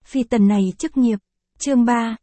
Phi tần này chức nghiệp. Chương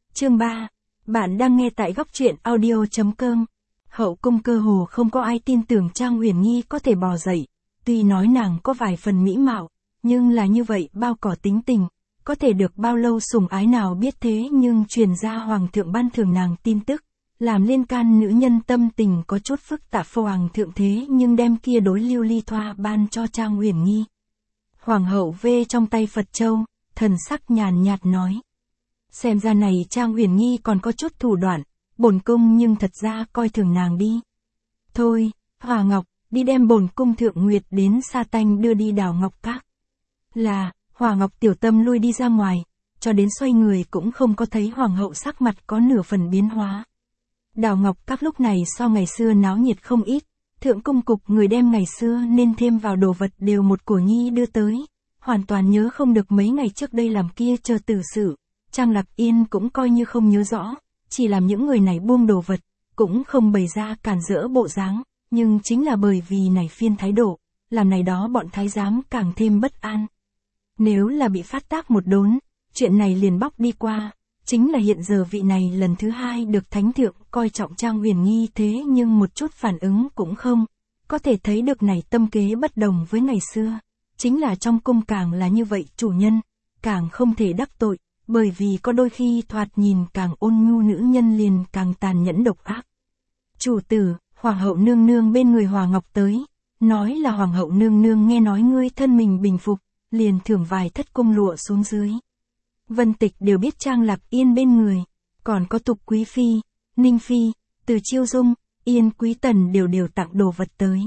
3. Bạn đang nghe tại góc truyện audio.com. Hậu cung cơ hồ không có ai tin tưởng Trang Uyển Nhi có thể bò dậy. Tuy nói nàng có vài phần mỹ mạo, nhưng là như vậy bao cỏ tính tình, có thể được bao lâu sủng ái nào biết thế, nhưng truyền ra hoàng thượng ban thưởng nàng tin tức, làm liên can nữ nhân tâm tình có chút phức tạp. Hoàng thượng thế nhưng đem kia đối lưu ly thoa ban cho Trang Uyển Nhi. Hoàng hậu vê trong tay Phật châu, thần sắc nhàn nhạt nói. Xem ra này Trang Uyển Nhi còn có chút thủ đoạn, bổn cung nhưng thật ra coi thường nàng đi. Thôi, Hòa Ngọc, đi đem bổn cung thượng nguyệt đến Sa Tanh đưa đi Đào Ngọc Các. Là, Hòa Ngọc tiểu tâm lui đi ra ngoài, cho đến xoay người cũng không có thấy hoàng hậu sắc mặt có nửa phần biến hóa. Đào Ngọc Các lúc này so ngày xưa náo nhiệt không ít, thượng cung cục người đem ngày xưa nên thêm vào đồ vật đều một của nhi đưa tới, hoàn toàn nhớ không được mấy ngày trước đây làm kia chờ tử sự. Trang Lạc Yên cũng coi như không nhớ rõ, chỉ làm những người này buông đồ vật, cũng không bày ra cản rỡ bộ dáng, nhưng chính là bởi vì này phiên thái độ, làm này đó bọn thái giám càng thêm bất an. Nếu là bị phát tác một đốn, chuyện này liền bóc đi qua, chính là hiện giờ vị này lần thứ hai được thánh thượng coi trọng Trang Uyển Nhi thế nhưng một chút phản ứng cũng không, có thể thấy được này tâm kế bất đồng với ngày xưa, chính là trong cung càng là như vậy chủ nhân, càng không thể đắc tội. Bởi vì có đôi khi thoạt nhìn càng ôn nhu nữ nhân liền càng tàn nhẫn độc ác. Chủ tử, Hoàng hậu nương nương bên người Hòa Ngọc tới, nói là Hoàng hậu nương nương nghe nói ngươi thân mình bình phục, liền thưởng vài thất cung lụa xuống dưới. Vân Tịch đều biết Trang Lạc Yên bên người, còn có Tục Quý Phi, Ninh Phi, Từ Chiêu Dung, Yên Quý Tần đều tặng đồ vật tới.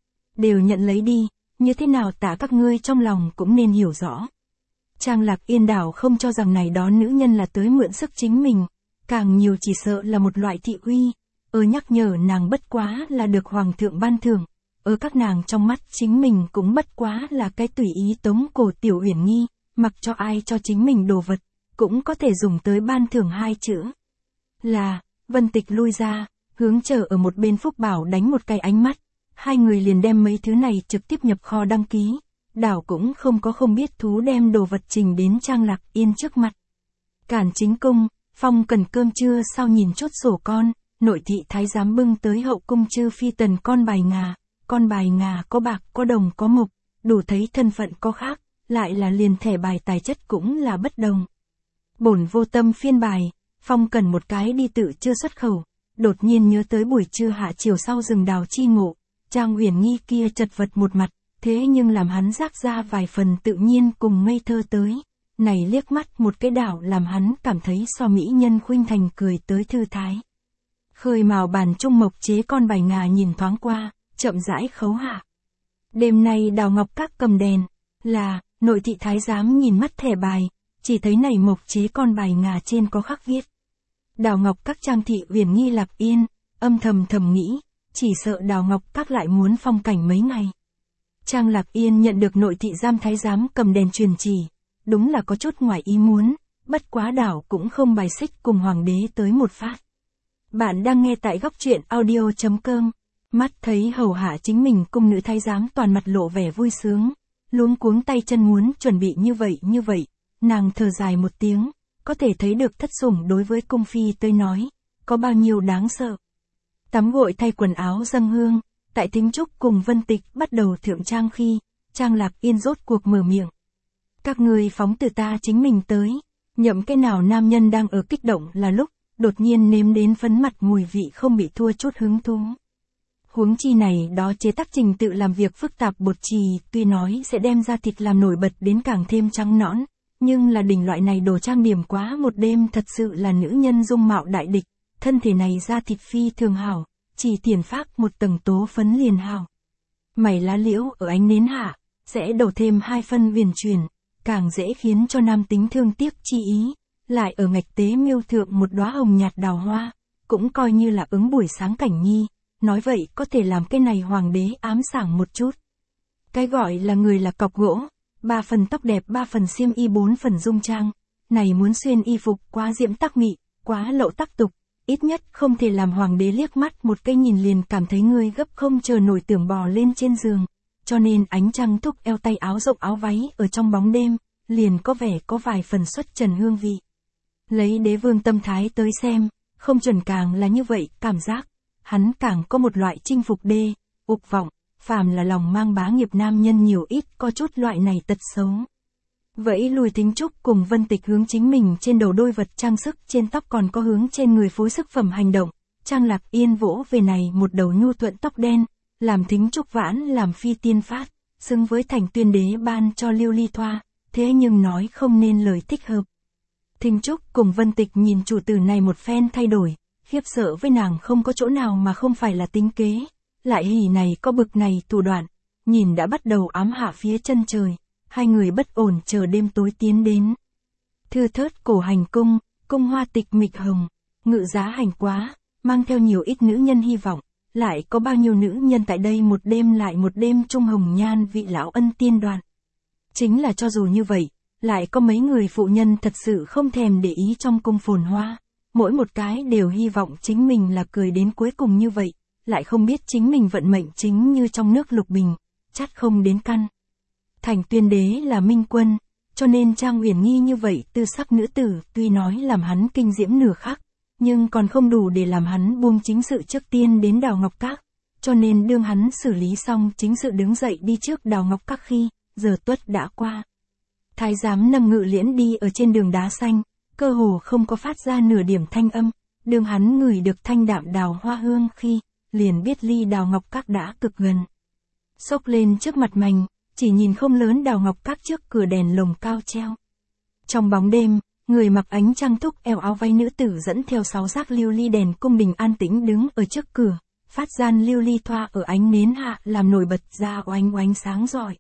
Đều nhận lấy đi, như thế nào tạ các ngươi trong lòng cũng nên hiểu rõ. Trang Lạc Yên đảo không cho rằng này đó nữ nhân là tới mượn sức chính mình, càng nhiều chỉ sợ là một loại thị uy, nhắc nhở nàng bất quá là được hoàng thượng ban thưởng, các nàng trong mắt chính mình cũng bất quá là cái tùy ý tống cổ tiểu Uyển Nhi, mặc cho ai cho chính mình đồ vật, cũng có thể dùng tới ban thưởng hai chữ. Là, Vân Tịch lui ra, hướng chờ ở một bên Phúc Bảo đánh một cái ánh mắt, hai người liền đem mấy thứ này trực tiếp nhập kho đăng ký. Đảo cũng không có không biết thú đem đồ vật trình đến Trang Lạc Yên trước mặt. Cản chính cung, Phong cần cơm trưa sau nhìn chốt sổ con, nội thị thái giám bưng tới hậu cung chư phi tần con bài ngà có bạc có đồng có mộc, đủ thấy thân phận có khác, lại là liền thẻ bài tài chất cũng là bất đồng. Bổn vô tâm phiên bài, Phong cần một cái đi tự chưa xuất khẩu, đột nhiên nhớ tới buổi trưa hạ chiều sau rừng đào chi ngộ, Trang Uyển Nhi kia chật vật một mặt. Thế nhưng làm hắn rác ra vài phần tự nhiên cùng ngây thơ tới, này liếc mắt một cái đảo làm hắn cảm thấy so mỹ nhân khuynh thành cười tới thư thái. Khơi mào bàn trung mộc chế con bài ngà nhìn thoáng qua, chậm rãi khấu hạ. Đêm nay Đào Ngọc Các cầm đèn, là, nội thị thái giám nhìn mắt thẻ bài, chỉ thấy này mộc chế con bài ngà trên có khắc viết. Đào Ngọc Các Trang thị Uyển Nhi Lạc Yên, âm thầm nghĩ, chỉ sợ Đào Ngọc Các lại muốn phong cảnh mấy ngày. Trang Lạc Yên nhận được nội thị giám thái giám cầm đèn truyền chỉ, đúng là có chút ngoài ý muốn, bất quá đảo cũng không bài xích cùng hoàng đế tới một phát. Bạn đang nghe tại góc truyện audio.com, mắt thấy hầu hạ chính mình cung nữ thái giám toàn mặt lộ vẻ vui sướng, luống cuống tay chân muốn chuẩn bị như vậy, nàng thở dài một tiếng, có thể thấy được thất sủng đối với cung phi tới nói, có bao nhiêu đáng sợ. Tắm gội thay quần áo dâng hương. Tại Thính Trúc cùng Vân Tịch bắt đầu thượng trang khi, Trang Lạc Yên rốt cuộc mở miệng. Các ngươi phóng từ ta chính mình tới, nhậm cái nào nam nhân đang ở kích động là lúc, đột nhiên nếm đến phấn mặt mùi vị không bị thua chút hứng thú. Huống chi này đó chế tác trình tự làm việc phức tạp bột chì, tuy nói sẽ đem ra thịt làm nổi bật đến càng thêm trắng nõn, nhưng là đỉnh loại này đồ trang điểm quá một đêm thật sự là nữ nhân dung mạo đại địch, thân thể này ra thịt phi thường hảo. Chỉ tiền phác một tầng tố phấn liền hào. Mày lá liễu ở ánh nến hạ, sẽ đổ thêm 2 phân viền truyền, càng dễ khiến cho nam tính thương tiếc chi ý, lại ở ngạch tế miêu thượng một đóa hồng nhạt đào hoa, cũng coi như là ứng buổi sáng cảnh nhi, nói vậy có thể làm cái này hoàng đế ám sảng một chút. Cái gọi là người là cọc gỗ, 3 phần tóc đẹp 3 phần xiêm y 4 phần dung trang, này muốn xuyên y phục quá diễm tắc mị, quá lậu tắc tục. Ít nhất không thể làm hoàng đế liếc mắt một cái nhìn liền cảm thấy ngươi gấp không chờ nổi tưởng bò lên trên giường, cho nên ánh trăng thúc eo tay áo rộng áo váy ở trong bóng đêm, liền có vẻ có vài phần xuất trần hương vị. Lấy đế vương tâm thái tới xem, không chuẩn càng là như vậy, cảm giác, hắn càng có một loại chinh phục đê, ục vọng, phàm là lòng mang bá nghiệp nam nhân nhiều ít có chút loại này tật xấu. Vẫy lùi Thính Trúc cùng Vân Tịch hướng chính mình trên đầu đôi vật trang sức trên tóc còn có hướng trên người phối sức phẩm hành động, Trang Lạc Yên vỗ về này một đầu nhu thuận tóc đen, làm Thính Trúc vãn làm phi tiên phát, xứng với Thành Tuyên đế ban cho Lưu Ly Thoa, thế nhưng nói không nên lời thích hợp. Thính Trúc cùng Vân Tịch nhìn chủ tử này một phen thay đổi, khiếp sợ với nàng không có chỗ nào mà không phải là tính kế, lại hỉ này có bực này thủ đoạn, nhìn đã bắt đầu ám hạ phía chân trời, hai người bất ổn chờ đêm tối tiến đến. Thưa thớt cổ hành cung, cung hoa tịch mịch hồng, ngự giá hành quá, mang theo nhiều ít nữ nhân hy vọng, lại có bao nhiêu nữ nhân tại đây một đêm lại một đêm trung hồng nhan vị lão ân tiên đoàn. Chính là cho dù như vậy, lại có mấy người phụ nhân thật sự không thèm để ý trong cung phồn hoa, mỗi một cái đều hy vọng chính mình là cười đến cuối cùng như vậy, lại không biết chính mình vận mệnh chính như trong nước lục bình, chát không đến căn. Thành Tuyên đế là minh quân, cho nên Trang Uyển Nhi như vậy tư sắc nữ tử tuy nói làm hắn kinh diễm nửa khắc, nhưng còn không đủ để làm hắn buông chính sự trước tiên đến Đào Ngọc Các, cho nên đương hắn xử lý xong chính sự đứng dậy đi trước Đào Ngọc Các khi, giờ tuất đã qua. Thái giám nằm ngự liễn đi ở trên đường đá xanh, cơ hồ không có phát ra nửa điểm thanh âm, đương hắn ngửi được thanh đạm đào hoa hương khi, liền biết ly Đào Ngọc Các đã cực gần. Xốc lên trước mặt mình, chỉ nhìn không lớn Đào Ngọc Các trước cửa đèn lồng cao treo. Trong bóng đêm, người mặc ánh trăng thúc eo áo váy nữ tử dẫn theo 6 rác lưu ly đèn cung đình an tĩnh đứng ở trước cửa, phát gian lưu ly thoa ở ánh nến hạ làm nổi bật ra oánh oánh sáng rọi.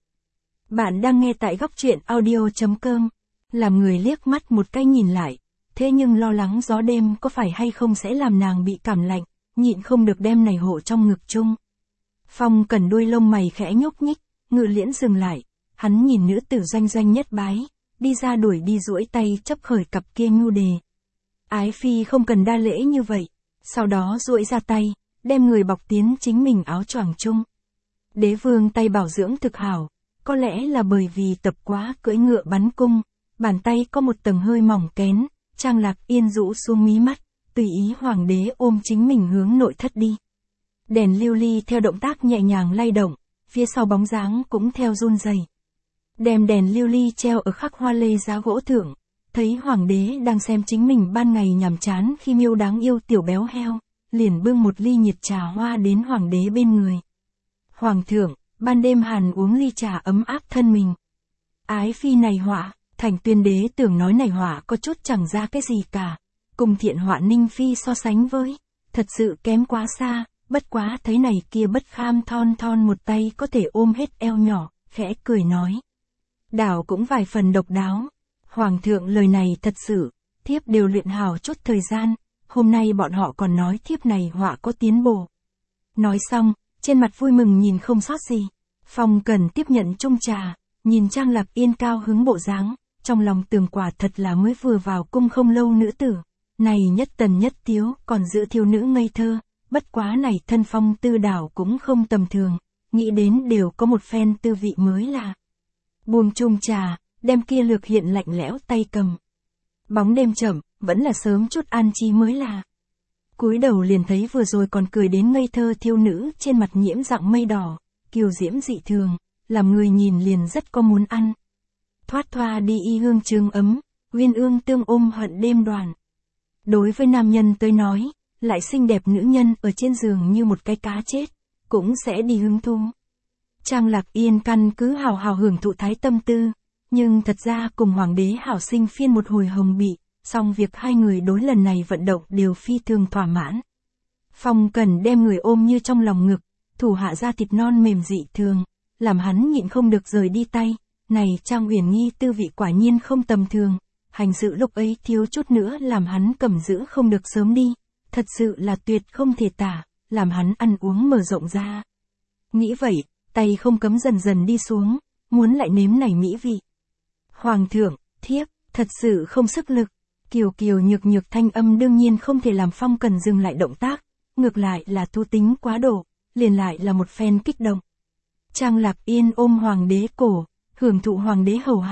Bạn đang nghe tại góc truyện audio.com, làm người liếc mắt một cái nhìn lại, thế nhưng lo lắng gió đêm có phải hay không sẽ làm nàng bị cảm lạnh, nhịn không được đem này hộ trong ngực chung. Phong Cẩn đuôi lông mày khẽ nhúc nhích, ngự liễn dừng lại, hắn nhìn nữ tử doanh doanh nhất bái, đi ra đuổi đi duỗi tay chấp khởi cặp kia nhu đề. Ái phi không cần đa lễ như vậy, sau đó duỗi ra tay, đem người bọc tiến chính mình áo choàng chung. Đế vương tay bảo dưỡng thực hảo, có lẽ là bởi vì tập quá cưỡi ngựa bắn cung, bàn tay có một tầng hơi mỏng kén, Trang Lạc Yên rũ xuống mí mắt, tùy ý hoàng đế ôm chính mình hướng nội thất đi. Đèn lưu ly theo động tác nhẹ nhàng lay động, phía sau bóng dáng cũng theo run rẩy. Đem đèn lưu ly treo ở khắc hoa lê giá gỗ thượng, thấy hoàng đế đang xem chính mình ban ngày nhàm chán khi miêu đáng yêu tiểu béo heo, liền bưng một ly nhiệt trà hoa đến hoàng đế bên người. Hoàng thượng, ban đêm hàn uống ly trà ấm áp thân mình. Ái phi này họa, Thành Tuyên đế tưởng nói này họa có chút chẳng ra cái gì cả, cùng thiện họa Ninh phi so sánh với, thật sự kém quá xa, bất quá thấy này kia bất kham thon thon một tay có thể ôm hết eo nhỏ, khẽ cười nói. Đảo cũng vài phần độc đáo. Hoàng thượng lời này thật sự, thiếp đều luyện hảo chút thời gian, hôm nay bọn họ còn nói thiếp này họa có tiến bộ. Nói xong, trên mặt vui mừng nhìn không sót gì. Phong Cẩn tiếp nhận chung trà, nhìn Trang Lạc Yên cao hứng bộ dáng, trong lòng tưởng quả thật là mới vừa vào cung không lâu nữ tử. Này nhất tần nhất tiếu còn giữ thiếu nữ ngây thơ, bất quá này thân phong tư đảo cũng không tầm thường, nghĩ đến đều có một phen tư vị mới lạ. Buông chung trà, đem kia lược hiện lạnh lẽo tay cầm. Bóng đêm chậm, vẫn là sớm chút an chi mới là. Cúi đầu liền thấy vừa rồi còn cười đến ngây thơ thiếu nữ trên mặt nhiễm dạng mây đỏ, kiều diễm dị thường, làm người nhìn liền rất có muốn ăn. Thoát thoa đi y hương trường ấm, uyên ương tương ôm hận đêm đoàn. Đối với nam nhân tới nói, lại xinh đẹp nữ nhân ở trên giường như một cái cá chết, cũng sẽ đi hứng thú. Trang Lạc Yên căn cứ hào hào hưởng thụ thái tâm tư, nhưng thật ra cùng hoàng đế hảo sinh phiên một hồi hồng bị, song việc hai người đối lần này vận động đều phi thường thỏa mãn. Phong Cẩn đem người ôm như trong lòng ngực, thủ hạ ra thịt non mềm dị thường, làm hắn nhịn không được rời đi tay, này Trang Uyển Nhi tư vị quả nhiên không tầm thường, hành sự lúc ấy thiếu chút nữa làm hắn cầm giữ không được sớm đi, thật sự là tuyệt không thể tả, làm hắn ăn uống mở rộng ra. Nghĩ vậy, tay không cấm dần dần đi xuống, muốn lại nếm này mỹ vị. Hoàng thượng, thiếp, thật sự không sức lực. Kiều kiều nhược nhược thanh âm đương nhiên không thể làm Phong Cẩn dừng lại động tác, ngược lại là thu tính quá độ, liền lại là một phen kích động. Trang Lạc Yên ôm hoàng đế cổ, hưởng thụ hoàng đế hầu hạ,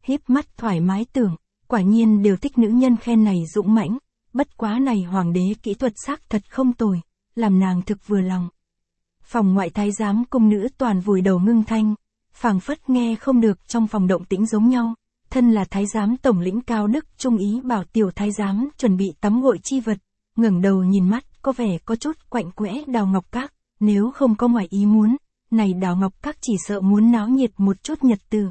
híp mắt thoải mái tưởng, quả nhiên đều thích nữ nhân khen này dũng mãnh, bất quá này hoàng đế kỹ thuật xác thật không tồi, làm nàng thực vừa lòng. Phòng ngoại thái giám cung nữ toàn vùi đầu ngưng thanh, phảng phất nghe không được trong phòng động tĩnh giống nhau. Thân là thái giám tổng lĩnh Cao Đức trung ý bảo tiểu thái giám chuẩn bị tắm gội chi vật, ngẩng đầu nhìn mắt có vẻ có chút quạnh quẽ Đào Ngọc Các, nếu không có ngoài ý muốn, này Đào Ngọc Các chỉ sợ muốn náo nhiệt một chút nhật từ.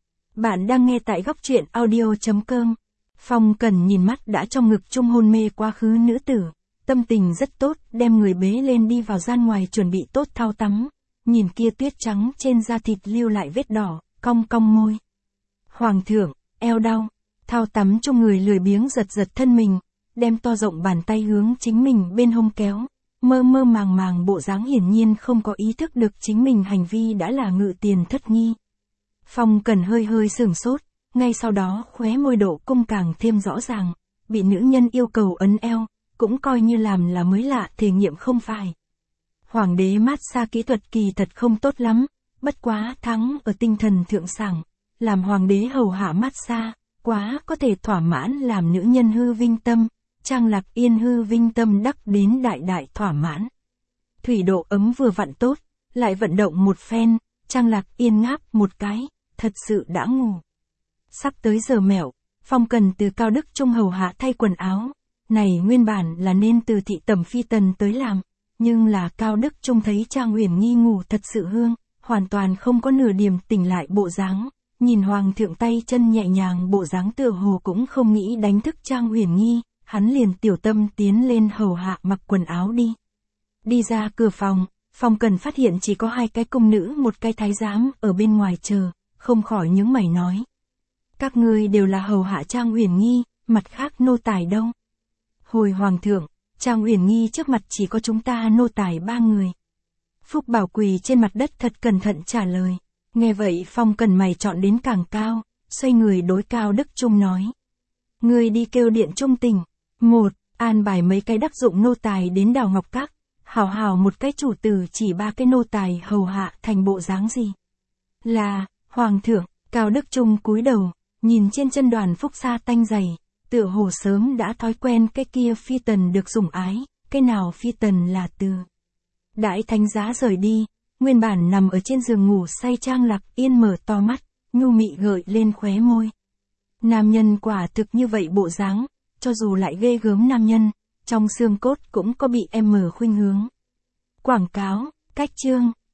Bạn đang nghe tại góc truyện audio.com. Phong Cần nhìn mắt đã trong ngực chung hôn mê quá khứ nữ tử, tâm tình rất tốt, đem người bế lên đi vào gian ngoài chuẩn bị tốt thao tắm, nhìn kia tuyết trắng trên da thịt lưu lại vết đỏ, cong cong môi. Hoàng thượng, eo đau, thao tắm chung người lười biếng giật giật thân mình, đem to rộng bàn tay hướng chính mình bên hông kéo, mơ mơ màng màng bộ dáng hiển nhiên không có ý thức được chính mình hành vi đã là ngự tiền thất nghi. Phong Cần hơi hơi sửng sốt, ngay sau đó khóe môi độ cung càng thêm rõ ràng, bị nữ nhân yêu cầu ấn eo, cũng coi như làm là mới lạ thể nghiệm không phải. Hoàng đế mát xa kỹ thuật kỳ thật không tốt lắm, bất quá thắng ở tinh thần thượng sảng, làm hoàng đế hầu hạ mát xa, quá có thể thỏa mãn làm nữ nhân hư vinh tâm, Trang Lạc Yên hư vinh tâm đắc đến đại đại thỏa mãn. Thủy độ ấm vừa vặn tốt, lại vận động một phen, Trang Lạc Yên ngáp một cái, thật sự đã ngủ. Sắp tới giờ mẹo, Phong Cần từ Cao Đức trung hầu hạ thay quần áo, này nguyên bản là nên từ thị tẩm phi tần tới làm, nhưng là Cao Đức trung thấy Trang Uyển Nhi ngủ thật sự hương, hoàn toàn không có nửa điểm tỉnh lại bộ dáng, nhìn hoàng thượng tay chân nhẹ nhàng bộ dáng tựa hồ cũng không nghĩ đánh thức Trang Uyển Nhi, hắn liền tiểu tâm tiến lên hầu hạ mặc quần áo đi. Đi ra cửa phòng, Phong Cần phát hiện chỉ có 2 cái cung nữ một cái thái giám ở bên ngoài chờ, không khỏi nhướng mày nói. Các ngươi đều là hầu hạ Trang Uyển Nhi, mặt khác nô tài đâu? Hồi hoàng thượng, Trang Uyển Nhi trước mặt chỉ có chúng ta nô tài 3 người. Phúc Bảo quỳ trên mặt đất thật cẩn thận trả lời. Nghe vậy Phong Cần mày chọn đến càng cao, xoay người đối Cao Đức Trung nói. Ngươi đi kêu điện trung tỉnh. 1. An bài mấy cái đắc dụng nô tài đến Đào Ngọc Các. Hảo hảo một cái chủ tử chỉ 3 cái nô tài hầu hạ thành bộ dáng gì. Là, hoàng thượng, Cao Đức Trung cúi đầu, nhìn trên chân đoàn phúc sa tanh dày, tựa hồ sớm đã thói quen cái kia phi tần được sủng ái, cái nào phi tần là từ. Đãi thánh giá rời đi, nguyên bản nằm ở trên giường ngủ say Trang Lạc Yên mở to mắt, nhu mị gợi lên khóe môi. Nam nhân quả thực như vậy bộ dáng, cho dù lại ghê gớm nam nhân, trong xương cốt cũng có bị em mở khuynh hướng. Quảng cáo, cách chương.